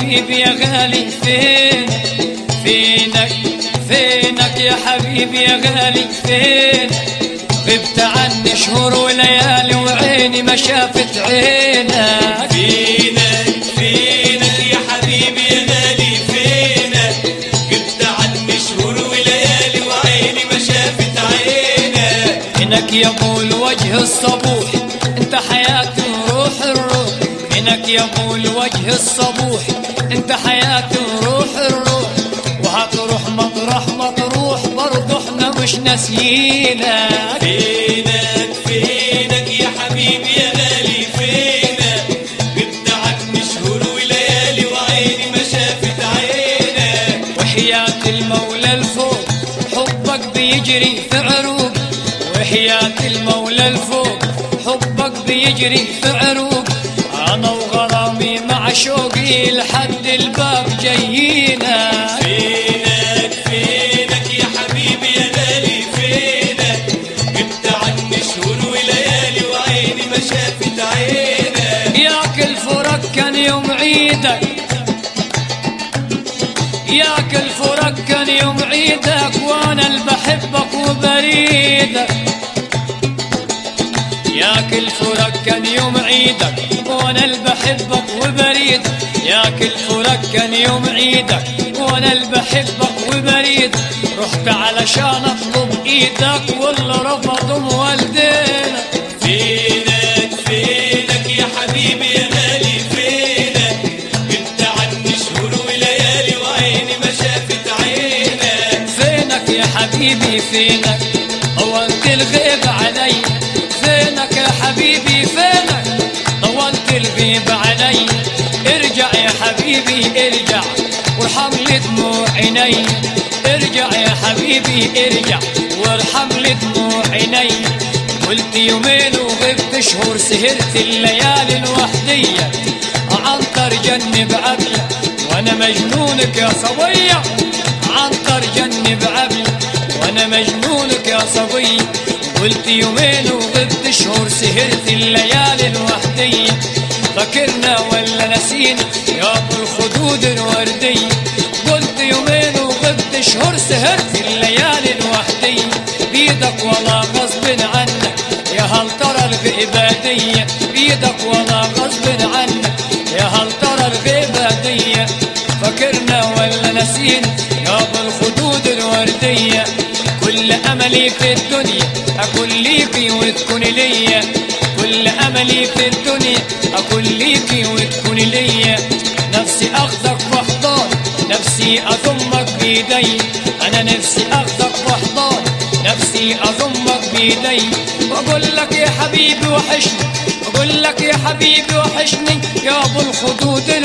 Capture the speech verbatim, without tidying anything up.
حبيبي يا غالي فين فينك فينك يا حبيبي يا غالي فين غبت عني شهور وليالي وعيني ما شافت عينك فينك فينك يا حبيبي يا غالي فينك غبت عني شهور وليالي وعيني ما شافت عينك فينك يا ابو الوجه الصبوح انت حياتي وروح الروح فينك يا ابو الوجه الصبوح انت حياتي وروح الروح وهتروح مطرح مطروح برضه احنا مش ناسيينك فينك فينك يا حبيبي يا غالي فينك غبت عني شهور وليالي وعيني ما شافت عينك وحياة المولى الفوق حبك بيجري في عروق وحياة المولى الفوق حبك بيجري في عروق انا وغرامي مع شوقي لحد الباب جايينا فينك فينك يا حبيبي يا غالي فينك غبت عني شهور وليالي وعيني ما شافت عينك ياك الفرق كان يوم عيدك ياك الفرق كان يوم عيدك وانا اللي بحبك وبريدك ياك الفرق كان يوم عيدك وانا اللي بحبك وبريدك ياك الفرق كان يوم عيدك وانا اللي بحبك وبريدك رحت علشان اطلب ايدك واللي رفضهم والدينا فينك فينك يا حبيبي يا غالي فينك غبت عني شهور وليالي وعيني ما شافت عينك فينك يا حبيبي فينك طولت الغيب علي فينك يا حبيبي فينك طولت الغيب علي ارجع يا حبيبي ارجع وارحم لي دموع عيني ارجع يا حبيبي ارجع وارحم لي دموع عيني قلت يومين وغبت شهور سهرت الليالي الوحدية عنتر جنب عبلة وانا مجنونك يا صبية عنتر جنب عبلة وانا مجنونك يا صبية قلت يومين وغبت شهور سهرت الليالي الوحدية فكرنا ولا نسينا يا ابو الخدود الوردية قلت يومين وغبت شهور سهرت الليالي الوحدية بيدك ولا غصب عنك يا هل ترى الغيبادية بيدك ولا غصب عنك يا هل ترى الغيبادية فكرنا ولا نسينا يا ابو الخدود الوردية كل املي في الدنيا اكون ليكي وتكون ليا كل املي في الدنيا اكون ليكي وتكون ليا نفسي اخذك بحضان نفسي اضمك بيدي انا نفسي اخذك بحضان نفسي اضمك بيدي واقول لك يا حبيبي وحشني اقول لك يا حبيبي وحشني يا ابو الخدود